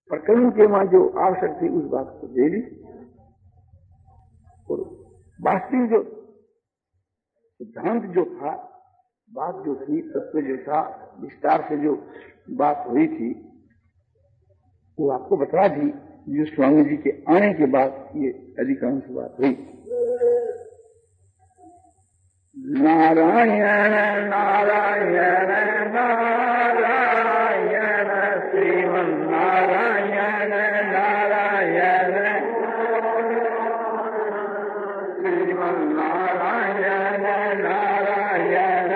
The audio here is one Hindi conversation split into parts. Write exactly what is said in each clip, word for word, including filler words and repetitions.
प्रकरण के वहां जो आवश्यक थी उस बात को दे दी, और वास्तविक जो सिद्धांत जो था, बात जो थी, तत्व जो था, विस्तार से जो बात हुई थी वो आपको बता दी, जो स्वामी जी के आने के बाद ये अधिकांश बात हुई। नारायण नारायण नारायण श्रीमन नारायण नारायण श्रीमन नारायण नारायण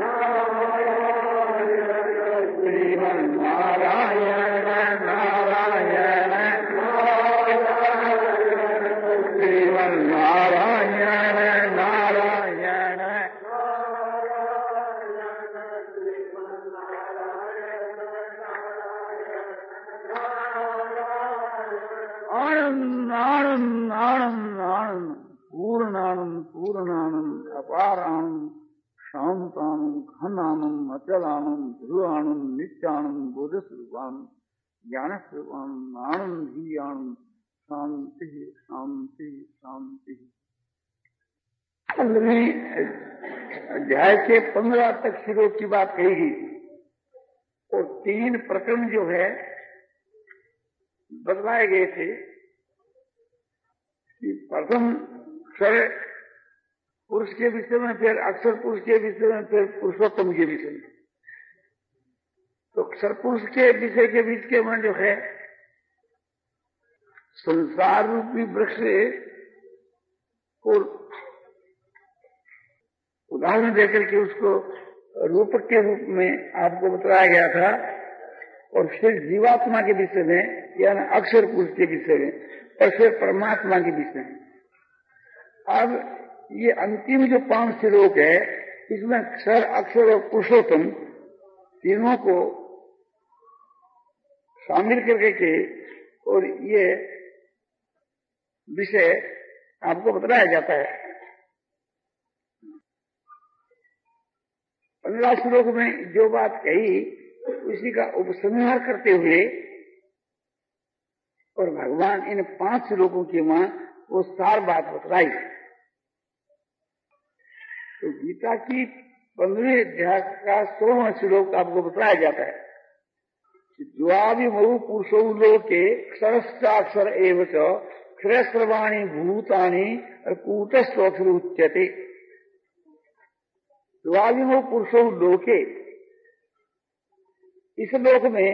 श्रीमन नारायण नारायण श्रीमन नारायण नारायण आनंद आनंद आनंद आनंद पूर्णानंद पूर्णानंद अपारानंद शांतानंद घनानंद अचलानंद ध्रुवानंद नित्यानंद बोधस्वरूपानंद ज्ञानस्वरूपानंद आनंद ही आनंद शांति शांति शांति। अध्याय के पंद्रह तक श्लोक की बात कही गई, और तीन प्रकरण जो है बदलाए गए थे कि प्रथम क्षर पुरुष के विषय में, फिर अक्षर पुरुष के विषय में, फिर पुरुषोत्तम के विषय में। तो अक्षर पुरुष के विषय के बीच के में जो है संसार रूपी वृक्ष को उदाहरण देकर के उसको रूपक के रूप में आपको बताया गया था, और फिर जीवात्मा के विषय में यानी अक्षर पुरुष के विषय में, और फिर परमात्मा के विषय में। अब ये अंतिम जो पांच श्लोक है, इसमें अक्षर अक्षर और पुरुषोत्तम तीनों को शामिल करके के और ये विषय आपको बताया जाता है। पंद्रह श्लोक में जो बात कही उसी का उपसंहार करते हुए, और भगवान इन पांच श्लोकों के वहां वो सार बात बतलाई। तो गीता की पंद्रहवें अध्याय का सोलहवां श्लोक आपको बताया जाता है कि द्वाविमौ पुरुषौ लोके क्षरश्चाक्षर एव च क्षर सर्वाणि भूतानि कूटस्थोऽक्षर उच्यते। द्वाविमौ पुरुषौ लोके, इस लोक में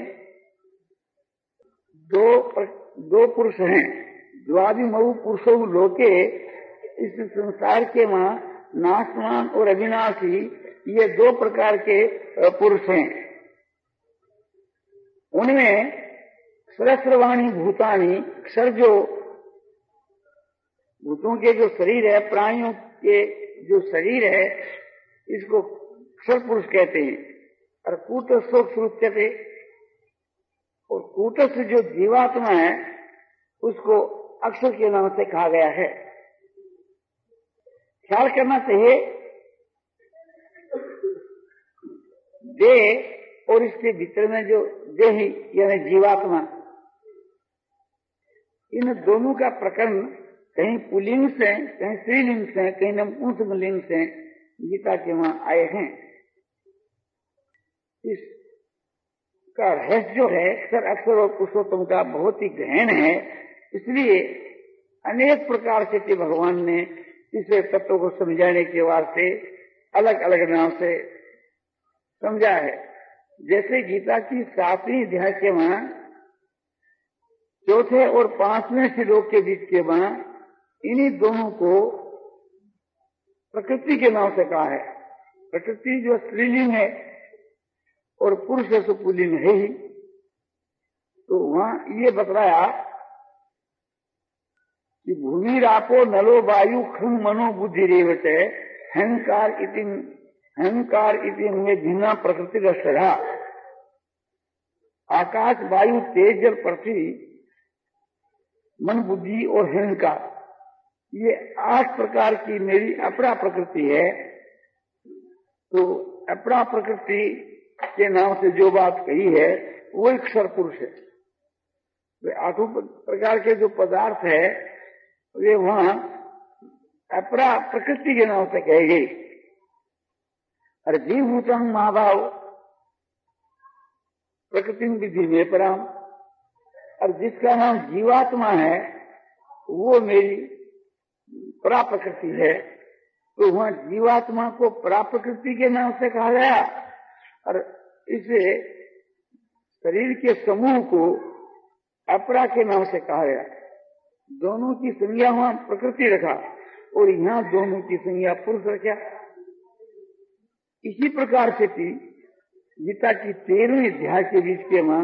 दो दो पुरुष हैं। द्वाविमौ पुरुषौ लोके, इस संसार के वहां नाशवान और अविनाशी ये दो प्रकार के पुरुष हैं। उनमें सहस्रवाणी भूतानि, अक्षर जो भूतों के जो शरीर है, प्राणियों के जो शरीर है, इसको अक्षर पुरुष कहते हैं। और कूटस्थ उच्यते, और कूटस्थ जो जीवात्मा है उसको अक्षर के नाम से कहा गया है। ख्याल करना चाहिए, देह और इसके भीतर में जो देही यानी जीवात्मा, इन दोनों का प्रकरण कहीं पुल्लिंग से, कहीं स्त्रीलिंग से, कहीं नपुंसकलिंग से गीता के वहां आए हैं। इसका रहस्य जो है अक्षर अक्षर और पुरुषोत्तम का बहुत ही गहन है, इसलिए अनेक प्रकार से भगवान ने इस तत्व को समझाने के वास्ते अलग अलग नाम से समझा है। जैसे गीता की सातवीं अध्याय के वहां चौथे और पांचवें श्लोक के बीच के वहां इन्हीं दोनों को प्रकृति के नाम से कहा है। प्रकृति जो स्त्रीलिंग है और पुरुष जो पुल्लिंग है ही, तो वहां ये बतलाया कि भूमि रापो नलो वायु खम मनो बुद्धि रेवते अहंकार इति अहंकार इति में भिन्ना प्रकृति का सदा आकाश वायु तेज जल पृथ्वी मन बुद्धि और अहंकार, ये आठ प्रकार की मेरी अपरा प्रकृति है। तो अपरा प्रकृति के नाम से जो बात कही है वो एक अक्षर पुरुष है। तो आठों प्रकार के जो पदार्थ है वे वहां अपरा प्रकृति के नाम से कहे गई। और जीवभूतम महाभाव प्रकृति विधि में पराम, और जिसका नाम जीवात्मा है वो मेरी पराप्रकृति है, तो वहां जीवात्मा को पराप्रकृति के नाम से कहा गया। और इसे शरीर के समूह को अपरा के नाम से कहा गया। दोनों की संज्ञा वहां प्रकृति रखा और यहाँ दोनों की संज्ञा पुरुष रखा। इसी प्रकार से थी गीता की तेरहवीं अध्याय के बीच के मां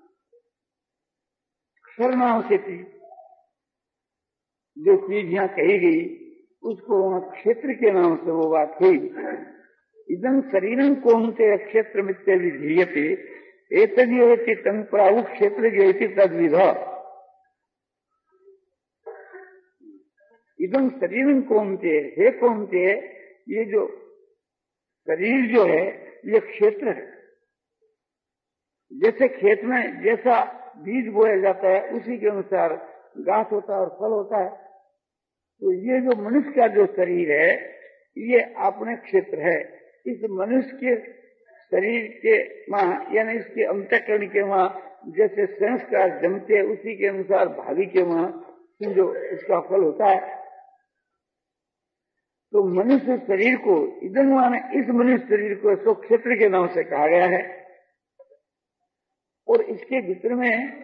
अक्षर नाम से थी जो चीज यहाँ कही गई उसको वहां क्षेत्र के नाम से वो बात हुई। इदं शरीरं कौन्तेय क्षेत्र मित्य विधीयते एतद्येति तं प्राहु क्षेत्र जयति तद्विध। इदं शरीरं कौन्तेय, हे कौन्तेय, ये जो शरीर जो है ये क्षेत्र है। जैसे खेत में जैसा बीज बोया जाता है उसी के अनुसार घास होता है और फल होता है, तो ये जो मनुष्य का जो शरीर है ये अपने क्षेत्र है। इस मनुष्य के शरीर के मां यानी इसके अंतःकरण के मां जैसे संस्कार जमते उसी के अनुसार भावी के मां जो इसका फल होता है। तो मनुष्य शरीर को इधन माने इस मनुष्य शरीर को सो क्षेत्र के नाम से कहा गया है। और इसके भीतर में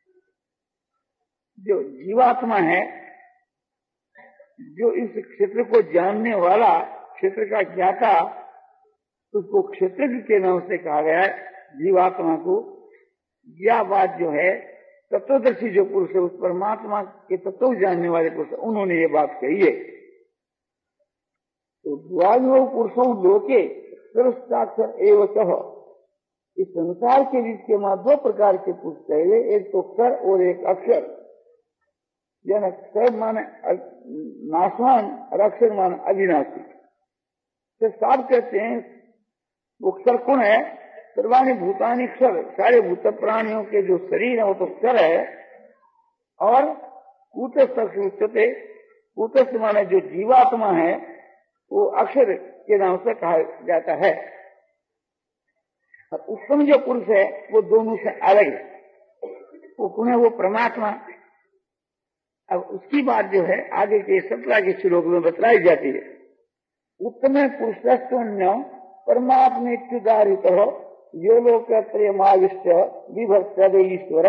जो जीवात्मा है, जो इस क्षेत्र को जानने वाला, क्षेत्र का ज्ञाता, उसको क्षेत्र के नाम से कहा गया है जीवात्मा को। यह बात जो है तत्वदर्शी जो पुरुष है, उस परमात्मा के तत्व जानने वाले पुरुष, उन्होंने ये बात कही है। तो द्वायो पुरुषों लोके सर्वसाक्षर एवं सह, इस संसार के बीच के मां दो प्रकार के पुरुष कहे, एक तो क्षर और एक अक्षर। यानी क्षर माने नाशवान और अक्षर माने अविनाशी। तो साफ कहते हैं वो क्षर कौन है? सर्वाणि भूतानि क्षर, सारे भूत प्राणियों के जो शरीर है वो तो क्षर है। और कूटस्थ उच्चते, कूटस्थ माने जो जीवात्मा है वो अक्षर के नाम से कहा जाता है। और उत्तम जो पुरुष है वो दोनों से अलग है, वो कौन है? वो परमात्मा। अब उसकी बात जो है आगे के सत्रह के श्लोक में बतलाई जाती है। उत्तम पुरुषस्तन्य परमात्मेत्युदारित यो लोकत्रयमाविष्ट विभक्त ईश्वर।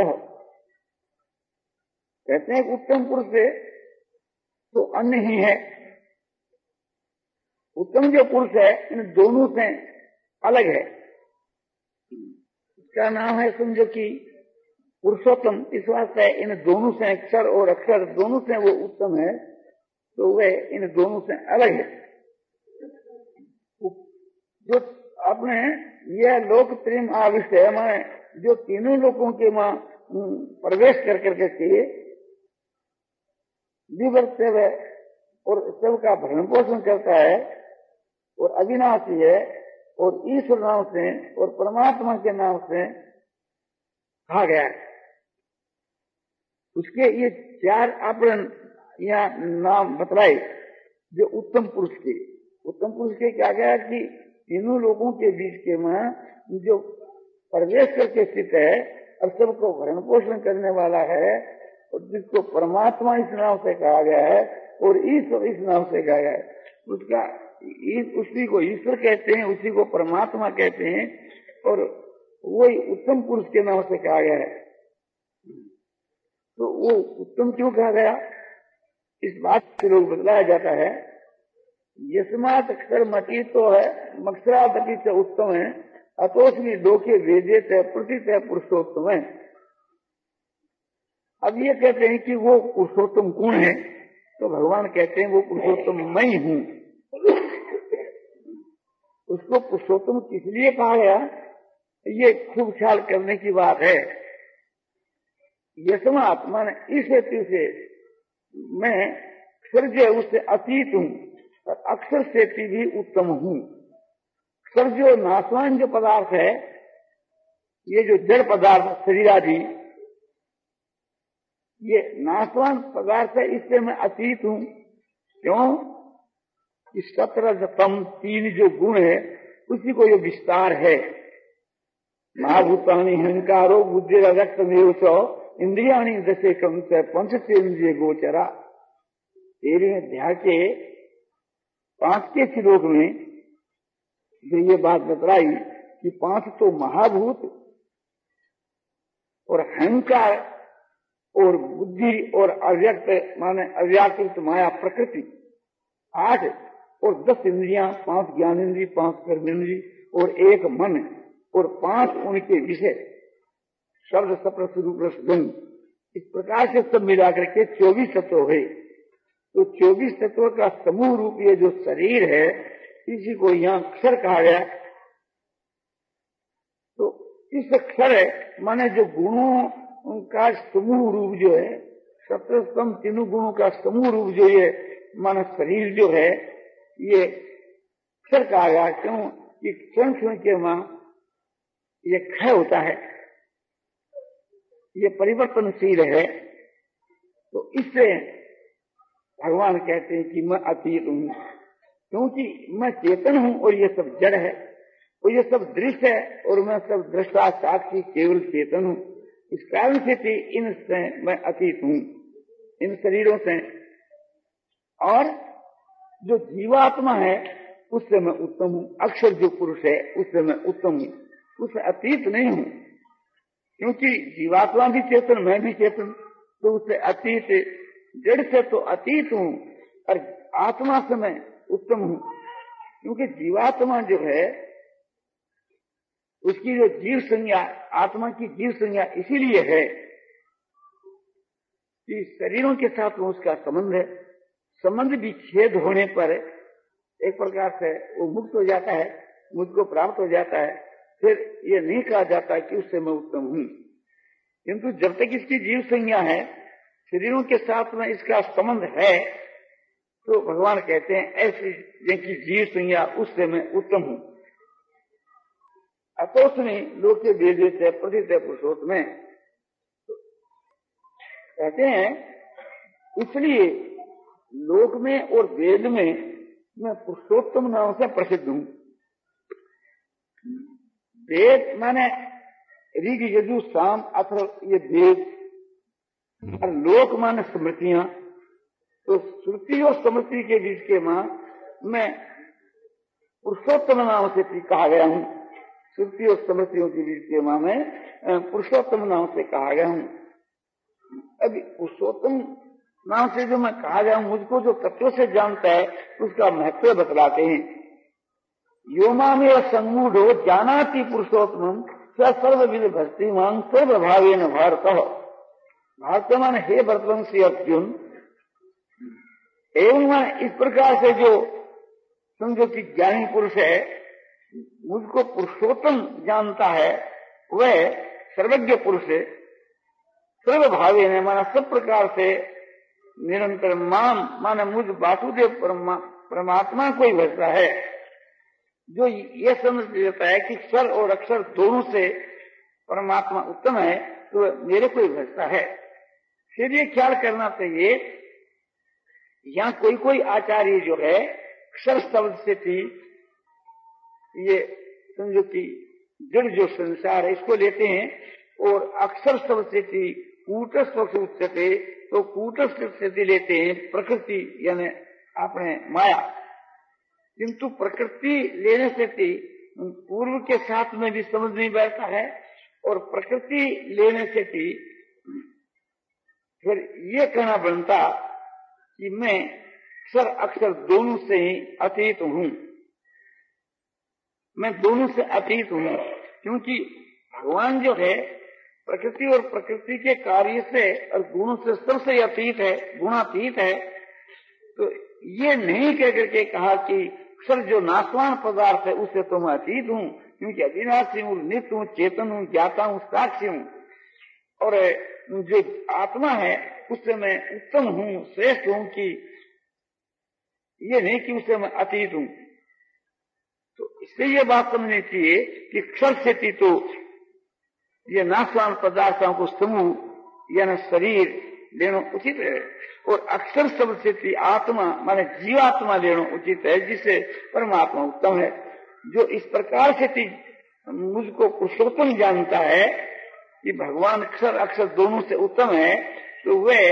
कहते हैं उत्तम पुरुष से तो अन्य ही है। उत्तम जो पुरुष है इन दोनों से अलग है। इसका नाम है समझो कि पुरुषोत्तम। इस वास्ते इन दोनों से अक्षर और अक्षर दोनों से वो उत्तम है, तो वह इन दोनों से अलग है। जो अपने यह लोक प्रेम आविष्ट है, माने जो तीनों लोगों के मां प्रवेश कर करके किए विवर्त्य है और सबका भरण पोषण करता है और अविनाशी है और ईश्वर नाम से और परमात्मा के नाम से कहा गया है। उसके ये चार आवरण या नाम बतलाए जो उत्तम पुरुष के। उत्तम पुरुष के क्या गया कि तीनों लोगों के बीच के में जो प्रवेश करके स्थित है और सबको भरण पोषण करने वाला है और जिसको परमात्मा इस नाम से कहा गया है और ईश्वर इस नाम से कहा गया है, उसका उसी को ईश्वर कहते हैं, उसी को परमात्मा कहते हैं और वही उत्तम पुरुष के नाम से कहा गया है। तो वो उत्तम क्यों कहा गया, इस बात से लोग बतलाया जाता है। यस्मात् अक्षर मती तो है मक्षरादपि से उत्तम है अतोस्मी लोके वेदेत है प्रतीत है पुरुषोत्तम है। अब ये कहते हैं कि वो पुरुषोत्तम कौन है, तो भगवान कहते हैं वो पुरुषोत्तम मैं ही हूँ। उसको पुरुषोत्तम किस लिए कहा गया, ये खूब ख्याल करने की बात है। यस्मात् माने इस हेतु से मैं अक्षर जो उससे अतीत हूँ और अक्षर से भी उत्तम हूँ। अक्षर जो नाशवान जो पदार्थ है, ये जो जड़ पदार्थ शरीर आदि, ये नाशवान पदार्थ है, इससे मैं अतीत हूँ। क्यों? इस सत्रह तम तीन जो गुण है उसी को ये विस्तार है। महाभूतानि अहंकारो बुद्धि रक्त में इंद्रियाणी दशे कम से पंच से इंद्रिय गोचरा। तेरहवें अध्याय के पांच के श्लोक में जो ये बात बतलाई कि पांच तो महाभूत और अहंकार और बुद्धि और अव्यक्त माने अव्याकृत माया प्रकृति आठ और दस इंद्रियां, पांच ज्ञान इंद्री, पांच कर्म इंद्री और एक मन और पांच उनके विषय शब्द सप्र रूप रस गुण, इस प्रकार से सब मिलाकर के चौबीस तत्व है। तो चौबीस तत्व का समूह रूप ये जो शरीर है इसी को यहाँ अक्षर कहा गया। तो इस अक्षर माने जो गुणों का समूह रूप जो है, सप्तम तीनों गुणों का समूह रूप जो ये माना शरीर जो है ये अक्षर कहा गया। क्यों? कि क्षण क्षण के मां ये क्षय होता है, ये परिवर्तनशील है। तो इससे भगवान कहते हैं कि मैं अतीत हूँ, क्योंकि मैं चेतन हूँ और ये सब जड़ है और ये सब दृश्य है और मैं सब दृष्टा साक्षी केवल चेतन हूँ। इस कारण से इनसे मैं अतीत हूँ, इन शरीरों से। और जो जीवात्मा है उससे मैं उत्तम हूँ, अक्षर जो पुरुष है उससे मैं उत्तम हूँ, उससे अतीत नहीं हूँ। क्योंकि जीवात्मा भी चेतन, मैं भी चेतन, तो उससे अतीत, जड़ से तो अतीत हूँ और आत्मा से मैं उत्तम हूँ। क्योंकि जीवात्मा जो है उसकी जो जीव संज्ञा, आत्मा की जीव संज्ञा इसीलिए है कि शरीरों के साथ में उसका संबंध है। संबंध विच्छेद होने पर एक प्रकार से वो मुक्त हो जाता है, मुझको प्राप्त हो जाता है। फिर ये नहीं कहा जाता कि उससे मैं उत्तम हूँ। किंतु जब तक इसकी जीव संज्ञा है, शरीरों के साथ में इसका संबंध है, तो भगवान कहते हैं ऐसी जिनकी जीव संज्ञा उससे मैं उत्तम हूँ। अतोस्मि लोके वेदे से प्रथित पुरुषोत्तम में कहते हैं, इसलिए लोक में और वेद में मैं पुरुषोत्तम नाम से प्रसिद्ध हूँ। वेद माने ऋग यजु साम अथर्व, ये वेद, और लोक माने स्मृतियां। तो श्रुति और स्मृति के बीच के मां मैं पुरुषोत्तम नाम से कहा गया हूँ। श्रुति और स्मृतियों के बीच के मां में पुरुषोत्तम नाम से कहा गया हूँ। अभी पुरुषोत्तम नाम से जो मैं कहा गया हूँ, मुझको जो तत्व से जानता है उसका महत्व बतलाते हैं। योमा में संगूढ़ो जानाति पुरुषोत्तम स सर्वविद भक्ति मांग सर्वभावे न भारत। भारत मान हे भरतवंशी अर्जुन, एवं मान इस प्रकार से जो समझो कि ज्ञानी पुरुष है मुझको पुरुषोत्तम जानता है, वह सर्वज्ञ पुरुष है। सर्वभावे ने माना सब प्रकार से निरंतर माम माना मुझ वासुदेव परमात्मा को ही भजता है। जो ये समझ लेता है कि क्षर और अक्षर दोनों से परमात्मा उत्तम है, तो मेरे को ही भजता है। फिर ये ख्याल करना चाहिए, यहाँ कोई कोई आचार्य जो है अक्षर शब्द से थी, ये समझो कि जड़ जो संसार है इसको लेते हैं, और अक्षर शब्द से थी कूटस्थ उच्चते, तो कूटस्थ स्थिति लेते हैं प्रकृति यानी अपने माया। किंतु प्रकृति लेने से थी पूर्व के साथ में भी समझ नहीं बैठता है, और प्रकृति लेने से थी फिर ये कहना बनता कि मैं अक्षर अक्षर दोनों से ही अतीत हूँ, मैं दोनों से अतीत हूँ। क्योंकि भगवान जो है प्रकृति और प्रकृति के कार्य से और गुणों से सबसे अतीत है, गुणातीत है। तो ये नहीं कह करके कहा कि अक्षर जो नाशवान पदार्थ है उससे तो मैं अतीत हूँ, क्योंकि अविनाशी हूँ, नित्य हूँ, चेतन हूँ, ज्ञाता हूँ, साक्षी हूँ। और जो आत्मा है उससे मैं उत्तम हूँ, श्रेष्ठ हूँ, कि ये नहीं कि उससे मैं अतीत हूँ। तो इससे ये बात समझनी चाहिए कि क्षर से तो ये नाशवान पदार्थों को समूह यानी शरीर लेना उचित है। और अक्षर शब्द से आत्मा माने जीवात्मा लेना उचित है, जिससे परमात्मा उत्तम है। जो इस प्रकार से मुझको पुरुषोत्तम जानता है कि भगवान अक्षर अक्षर दोनों से उत्तम है, तो वह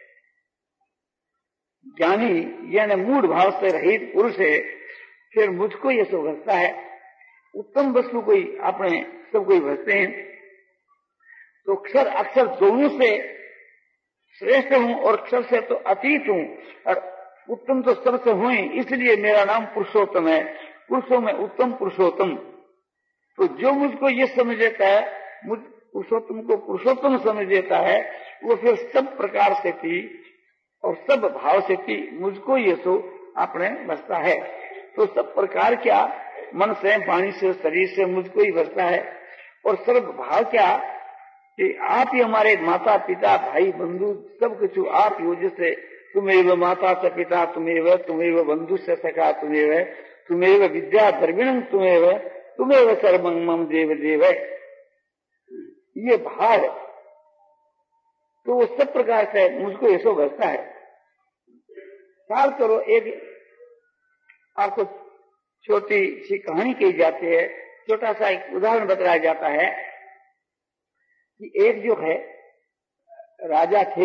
ज्ञानी यानी मूढ़ भाव से रहित पुरुष है। फिर मुझको ये सब भजता है। उत्तम वस्तु कोई अपने सब कोई भजते हैं, तो अक्षर अक्षर दोनों से श्रेष्ठ हूँ और अक्षर से तो अतीत हूँ और उत्तम तो सबसे हुए, इसलिए मेरा नाम पुरुषोत्तम है। पुरुषों में उत्तम पुरुषोत्तम। तो जो मुझको ये समझ लेता है, मुझ पुरुषोत्तम को पुरुषोत्तम समझ लेता है, वो फिर सब प्रकार से थी और सब भाव से थी मुझको ये सो अपने बसता है। तो सब प्रकार क्या, मन से वाणी से शरीर से मुझको ही बसता है। और सर्व भाव क्या कि आप ही हमारे माता पिता भाई बंधु सब कुछ आप ही हो। जैसे तुम्हें माता से पिता तुम्हें, तुम्हें बंधु से सखा तुम्हें, तुम्हें विद्या द्रविणम तुम्हें, तुम्हें सर्वं मम देव देव। ये भाव है, तो वो सब प्रकार से मुझको ऐसो बसता है। ख्याल करो, एक आपको छोटी सी कहानी कही जाती है, छोटा सा एक उदाहरण बताया जाता है कि एक जो है राजा थे,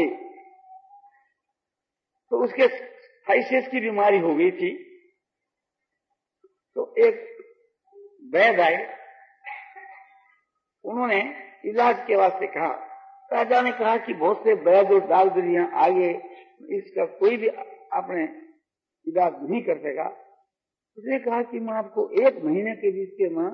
तो उसके थाइसिस की बीमारी हो गई थी। तो एक वैद्य आए, उन्होंने इलाज के वास्ते कहा। राजा ने कहा कि बहुत से वैद्य और डॉक्टर यहाँ आगे, इसका कोई भी आपने इलाज नहीं कर सका। उसने कहा कि मैं आपको एक महीने के बीच के मैं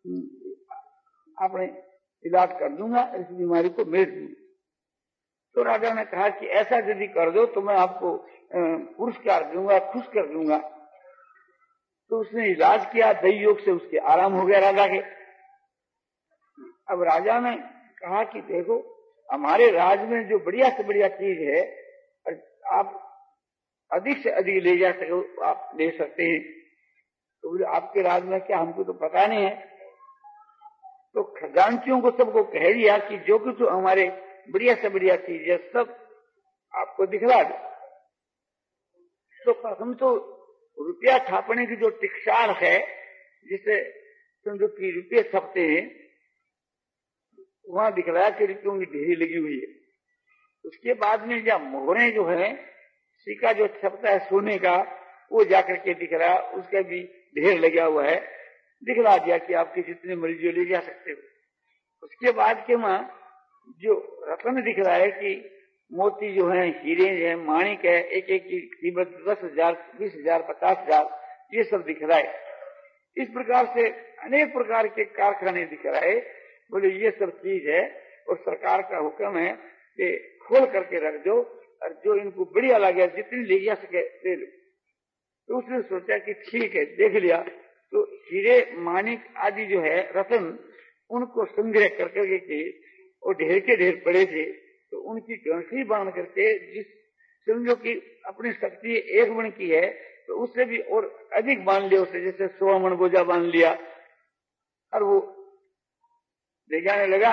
अपने इलाज कर दूंगा, इस बीमारी को मिट दूंगा। तो राजा ने कहा कि ऐसा यदि कर दो तो मैं आपको पुरस्कार दूंगा, खुश कर दूंगा। तो उसने इलाज किया, दही योग से उसके आराम हो गया राजा के। अब राजा ने कहा कि देखो, हमारे राज्य में जो बढ़िया से बढ़िया चीज है, आप अधिक से अधिक ले जा सके, आप ले सकते हैं। तो बोले आपके राज्य में क्या, हमको तो पता नहीं है। तो खजांचियों को सबको कह दिया कि जो कुछ हमारे बढ़िया से बढ़िया चीज है सब आपको दिखला दो। तो प्रथम तो रुपया छापने की जो टिकसार है, जिसे समझो कि रुपये छपते हैं, वहां दिखलाया कि रुपयों की ढेरी लगी हुई है। उसके बाद में जब मोहरे जो है, सिक्का जो छपता है सोने का, वो जाकर के दिख रहा, उसका भी ढेर लगा हुआ है, दिखला दिया कि आपके जितने मर्जी ले जा सकते हो। उसके बाद के वहां जो रत्न दिख रहा है कि मोती जो है, हीरे है, माणिक है, एक एक की कीमत दस हजार बीस हजार पचास हजार ये सब दिख रहा है। इस प्रकार से अनेक प्रकार के कारखाने दिख रहा है। बोले ये सब चीज है और सरकार का हुक्म है कि खोल करके रख दो और जो इनको बढ़िया लगे जितनी ले जा सके ले लो। तो उसने सोचा कि ठीक है, देख लिया। तो हीरे माणिक आदि जो है रत्न, उनको संग्रह करके के और ढेर के ढेर पड़े थे, तो उनकी गंठी बांध करके, जिस समझो कि अपनी शक्ति एक मण की है तो उससे भी और अधिक बांध लिया उसे, जैसे सौ मण बोझा बांध लिया और वो ले जाने लगा।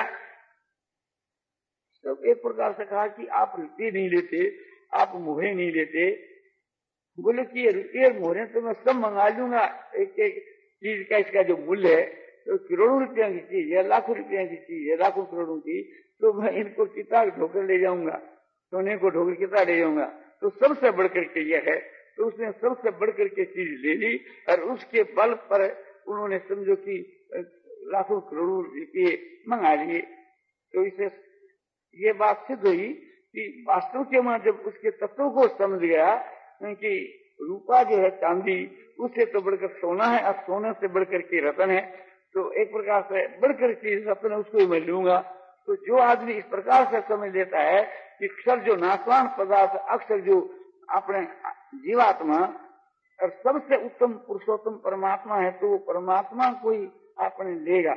सब एक प्रकार से कहा कि आप रुपये नहीं लेते, आप मोहरे नहीं लेते। बोले कि रुपये मोहरे तो मैं सब मंगा लूंगा, एक एक चीज का इसका जो मूल्य है तो करोड़ों रुपया की चीज है, लाखों रुपया की चीज है, लाखों करोड़ों की, तो मैं इनको कितना ढोकर ले जाऊंगा, सोने को ढोकर कितना ले जाऊंगा। तो सबसे बढ़कर के यह है। तो उसने सबसे बढ़कर के चीज ले ली और उसके बल पर उन्होंने समझो कि लाखों करोड़ों रुपये मंगा लिए। तो इसे ये बात सिद्ध हुई कि वास्तव के वहां जब उसके तत्वों को समझ गया कि रूपा जो है चांदी, उससे तो बढ़कर सोना है और सोने से बढ़कर के रतन है, तो एक प्रकार से बढ़कर के रतन उसको मैं लूंगा। तो जो आदमी इस प्रकार से समझ लेता है कि अक्षर जो नाशवान पदार्थ, अक्षर जो अपने जीवात्मा और सबसे उत्तम पुरुषोत्तम परमात्मा है, तो वो परमात्मा को ही आपने लेगा।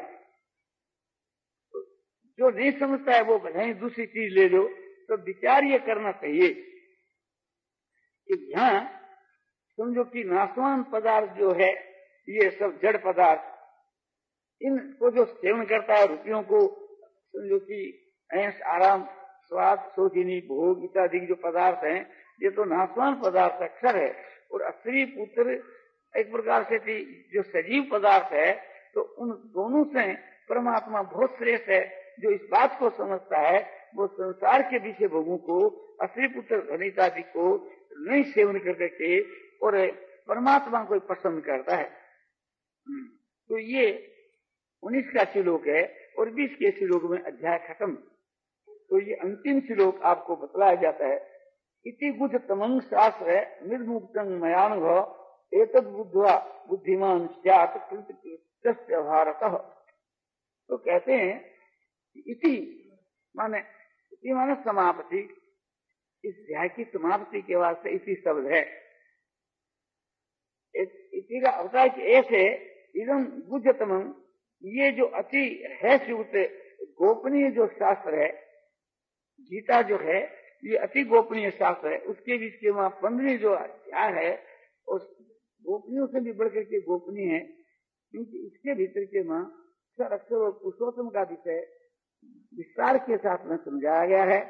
जो नहीं समझता है वो भले ही दूसरी चीज ले लो। तो विचार ये करना चाहिए कि यहाँ समझो कि नाशवान पदार्थ जो है, ये सब जड़ पदार्थ, इनको जो सेवन करता है, रुपयों को समझो कि ऐश आराम स्वाद, शोधिनी, भोग इत्यादि जो पदार्थ हैं, ये तो नाशवान पदार्थ अक्षर है। और स्त्री पुत्र एक प्रकार से थी जो सजीव पदार्थ है, तो उन दोनों से परमात्मा बहुत श्रेष्ठ है। जो इस बात को समझता है वो संसार के विषय भोगों को, स्त्री पुत्र धनितादि को नहीं सेवन कर करके और परमात्मा को पसंद करता है। तो ये उन्नीस का श्लोक है और बीस के श्लोक में अध्याय खत्म। तो ये अंतिम श्लोक आपको बतलाया जाता है, इति गुज तमंग शास्त्र निर्मुक्तं मयानुभव एतद् बुद्ध्वा बुद्धिमान स्यात् कृतकृत्यस्य भारतः। तो कहते हैं इति माने इति माने समाप्ति, इस अध्याय की समाप्ति के वास्ते इति शब्द है। इति का अर्थ है कि ऐसे इदम गुज्जतमं, ये जो अति है युक्त गोपनीय जो शास्त्र है, गीता जो है ये अति गोपनीय शास्त्र है। उसके बीच के वहां पंद्रहवीं जो अध्याय है उस गोपनीयों से भी बढ़कर के गोपनीय है, क्योंकि इसके भीतर के वहां अक्षर अक्षर और पुरुषोत्तम का विषय विस्तार के साथ में समझाया गया है।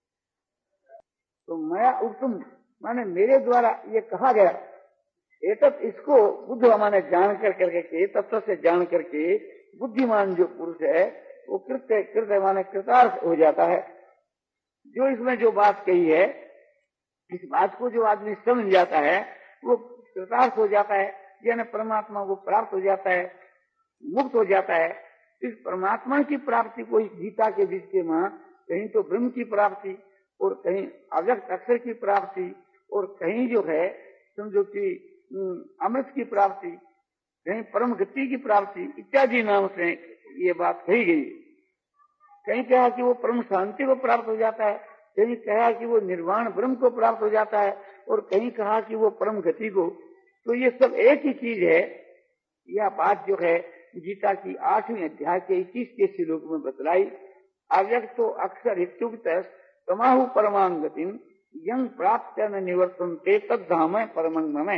तो मया उत्तम माने मेरे द्वारा ये कहा गया, ये तब इसको बुद्ध माने जान कर करके तत्व से जान करके बुद्धिमान जो पुरुष है वो कृत्य कृत्य माने कृतार्थ हो जाता है। जो इसमें जो बात कही है, इस बात को जो आदमी समझ जाता है वो कृतार्थ हो जाता है, यानी परमात्मा को प्राप्त हो जाता है, मुक्त हो जाता है। इस परमात्मा की प्राप्ति को गीता के बीच के मां कहीं तो ब्रह्म की प्राप्ति और कहीं अव्यक्त अक्षर की प्राप्ति और कहीं जो है समझो कि अमृत की प्राप्ति, कहीं परम गति की प्राप्ति इत्यादि नाम से ये बात कही गई। कहीं कहा कि वो परम शांति को प्राप्त हो जाता है, कहीं कहा कि वो निर्वाण ब्रह्म को प्राप्त हो जाता है और कहीं कहा कि वो परम गति को। तो ये सब एक ही चीज है। यह बात जो है गीता की आठवीं अध्याय के इक्कीस के श्लोक में बतलाई। अव्यक्तो अक्षर इत्युक्त तमाहु परमां गतिम यं प्राप्त न निवर्तन्ते तद्धाम परमं मम।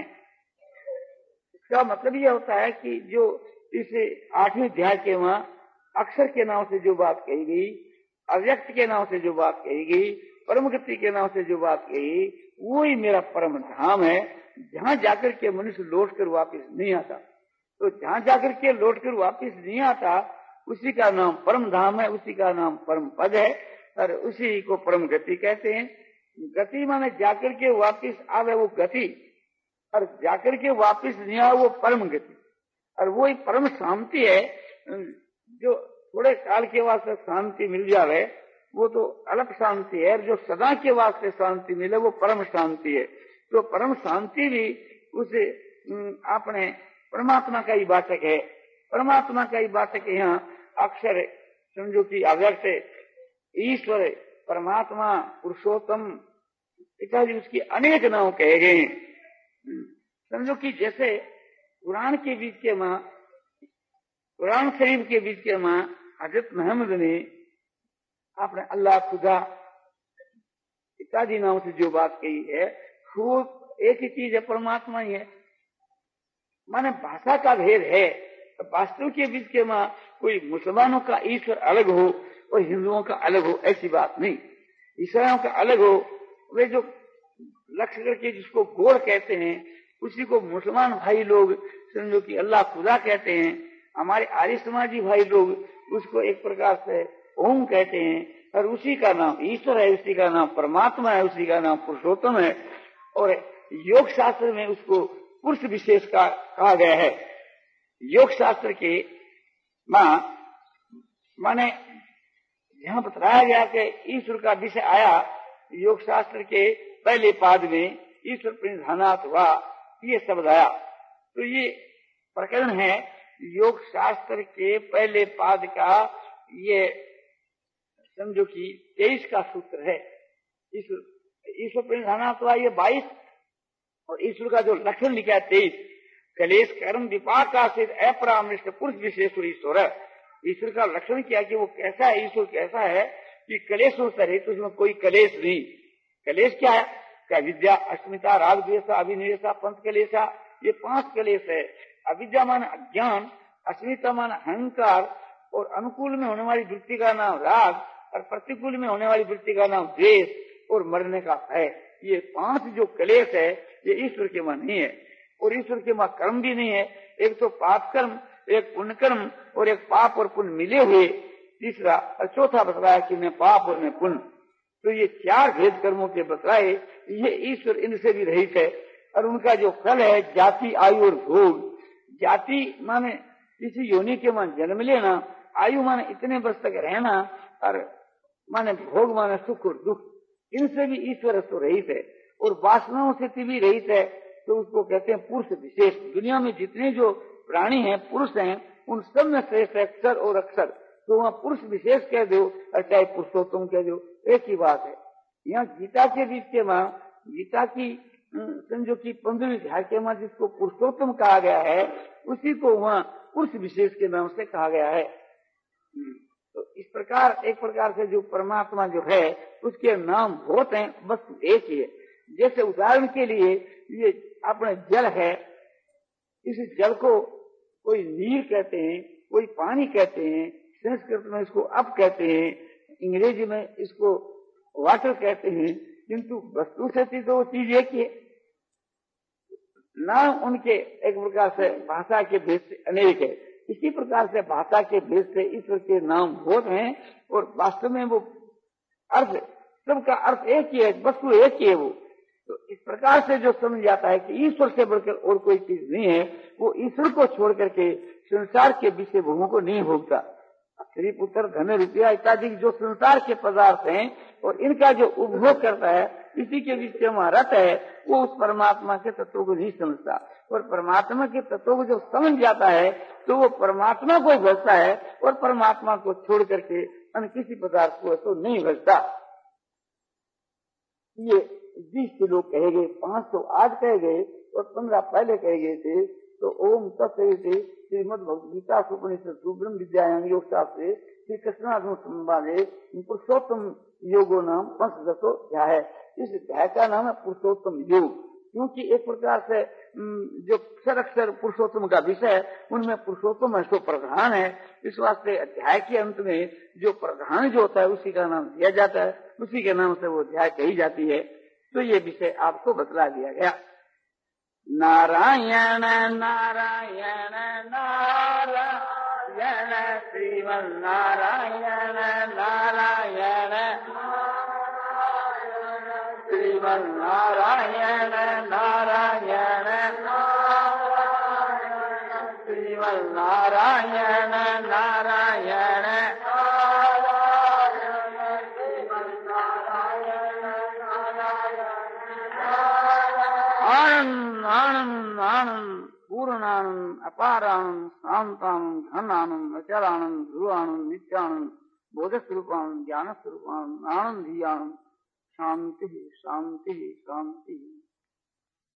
इसका मतलब यह होता है कि जो इस आठवीं अध्याय के वहां अक्षर के नाम से जो बात कही गई, अव्यक्त के नाम से जो बात कही गई, परम गति के नाम से जो बात कही, वो ही मेरा परम धाम है, जहाँ जाकर के मनुष्य लौट कर वापिस नहीं आता। तो जहाँ जाकर के लौट कर वापिस नहीं आता उसी का नाम परम धाम है, उसी का नाम परम पद है और उसी को परम गति कहते हैं। गति माने जाकर के वापिस आवे वो गति, और जाकर के वापिस नहीं आवे वो परम गति। और वो ही परम शांति है। जो थोड़े काल के वास्ते शांति मिल जावे वो तो अलग शांति है, जो सदा के वास्ते शांति मिले वो परम शांति है। तो परम शांति भी उसे अपने परमात्मा का ही बाटक है। परमात्मा का ही बाटक यहाँ अक्षर समझो कि अव्यक्त ईश्वर परमात्मा पुरुषोत्तम इत्यादि उसकी अनेक नाम कहे गए हैं। समझो कि जैसे कुरान के बीच के मां कुरान शरीफ के बीच के मां हजरत मोहम्मद ने आपने अल्लाह खुदा इत्यादि नाम से जो बात कही है वो एक ही चीज है, परमात्मा ही है। माने भाषा का भेद है। वास्तव के बीच के मां कोई मुसलमानों का ईश्वर अलग हो और हिंदुओं का अलग हो ऐसी बात नहीं। ईसाइयों का अलग हो, वे जो लक्ष्य करके जिसको गोड़ कहते हैं उसी को मुसलमान भाई लोग समझो कि अल्लाह खुदा कहते हैं। हमारे आर्य समाजी भाई लोग उसको एक प्रकार से ओम कहते हैं और उसी का नाम ईश्वर है, उसी का नाम परमात्मा है, उसी का नाम पुरुषोत्तम है। और योग शास्त्र में उसको पुरुष विशेष का कहा गया है। योग शास्त्र के मां माने यहाँ बताया गया कि ईश्वर का विषय आया योग शास्त्र के पहले पाद में, ईश्वर प्रणिधानात् हुआ ये शब्द आया। तो ये प्रकरण है योग शास्त्र के पहले पाद का, ये समझो कि तेईस का सूत्र है। ईश्वर ईश्वर प्रणिधानात् हुआ ये बाईस, और ईश्वर का जो लक्षण लिखा है तेईस। कलेश कर्म विपाक का सिद्ध अपरामृष्ट पुरुष विशेष ईश्वर है। ईश्वर का लक्षण क्या कि वो कैसा है, ईश्वर कैसा है कि कलेशों से रहित, तो उसमें कोई कलेश नहीं। कलेश क्या है? क्या विद्या, अस्मिता, राग द्वेषा, अभिनिवेशा, पंच कलेशा, ये पांच कलेश है। अविद्या मान अज्ञान, अस्मिता मान अहंकार और अनुकूल में होने वाली वृत्ति का नाम राग और प्रतिकूल में होने वाली वृत्ति का नाम द्वेष और मरने का भय। ये पांच जो क्लेश है ये ईश्वर के वहां नहीं है, और ईश्वर के वहां कर्म भी नहीं है। एक तो पाप कर्म, एक पुण्य कर्म, और एक पाप और पुण्य मिले हुए, तीसरा और चौथा बतलाया कि मैं पाप और मैं पुण्य। तो ये चार भेद कर्मों के बतलाए, ये ईश्वर इनसे भी रहित है। और उनका जो फल है जाति, आयु और भोग। जाति माने किसी योनि के वहां जन्म लेना, आयु माने इतने वर्ष तक रहना, और माने भोग माने सुख और दुख। इनसे भी ईश्वर तो रहित है, और वासनाओं से भी रहित है। तो उसको कहते हैं पुरुष विशेष। दुनिया में जितने जो प्राणी हैं, पुरुष हैं, उन सब में श्रेष्ठ है अक्षर और अक्षर। तो वहाँ पुरुष विशेष कह दो और चाहे पुरुषोत्तम कह दो, एक ही बात है। यहाँ गीता के बीच के वहाँ गीता की समझो की पंद्रहवीं अध्याय के वहाँ जिसको पुरुषोत्तम कहा गया है, उसी को वहाँ पुरुष विशेष के नाम से कहा गया है। तो इस प्रकार एक प्रकार से जो परमात्मा जो है उसके नाम बहुत हैं, वस्तु एक ही है। जैसे उदाहरण के लिए ये अपने जल है, इस जल को कोई नीर कहते हैं, कोई पानी कहते हैं, संस्कृत में इसको अप कहते हैं, अंग्रेजी में इसको वाटर कहते हैं, किंतु वस्तु से तो वो चीज एक ही है। नाम उनके एक प्रकार से भाषा के भेद से अनेक है। इसी प्रकार से भाषा के भेद से ईश्वर के नाम बहुत हैं, और वास्तव में वो अर्थ सबका अर्थ एक ही है, वस्तु एक ही है। वो तो इस प्रकार से जो समझ जाता है कि ईश्वर से बढ़कर और कोई चीज नहीं है, वो ईश्वर को छोड़ करके संसार के विषय भोगों को नहीं भोगता। स्त्री पुत्र धन रुपया इत्यादि जो संसार के पदार्थ हैं और इनका जो उपभोग करता है, इसी के विषय में रत है, वो उस परमात्मा के तत्व को नहीं समझता। और परमात्मा के तत्व को जो समझ जाता है तो वो परमात्मा को भजता है, और परमात्मा को छोड़ करके अन्य किसी पदार्थ को तो नहीं भजता। ये बीस लोग कहे गए, पांच सौ आठ कहे गए और पंद्रह पहले कहे गए थे। तो ओम तत्सवितुर्वरेण्यं श्रीमद् भगवद गीता उपनिषद ब्रह्म विद्यायां योग शास्त्रे श्री कृष्णार्जुन संवादे पुरुषोत्तम योगो नाम पंचदशो अध्याय। इस अध्याय का नाम है पुरुषोत्तम योग, क्योंकि एक प्रकार से जो अक्षर अक्षर पुरुषोत्तम का विषय है उनमें पुरुषोत्तम है, सो प्रधान है। इस वास्ते अध्याय के अंत में जो प्रधान जो होता है उसी का नाम दिया जाता है, उसी के नाम से वो अध्याय कही जाती है। तो ये विषय आपको बतला दिया गया। नारायण नारायण नारायण श्रीमन्नारायण नारायण श्रीमन्नारायण नारायण श्रीमन्नारायण नारायण आनंद आनंद आनंद पूर्णानंद अपारानंद शांतानंद घनानंद अचलानंद ध्रुवानंद नित्यानंद बोधस्वरूपानंद ज्ञान स्वरूपानंद आनंद ही आनंद शांति शांति शांति।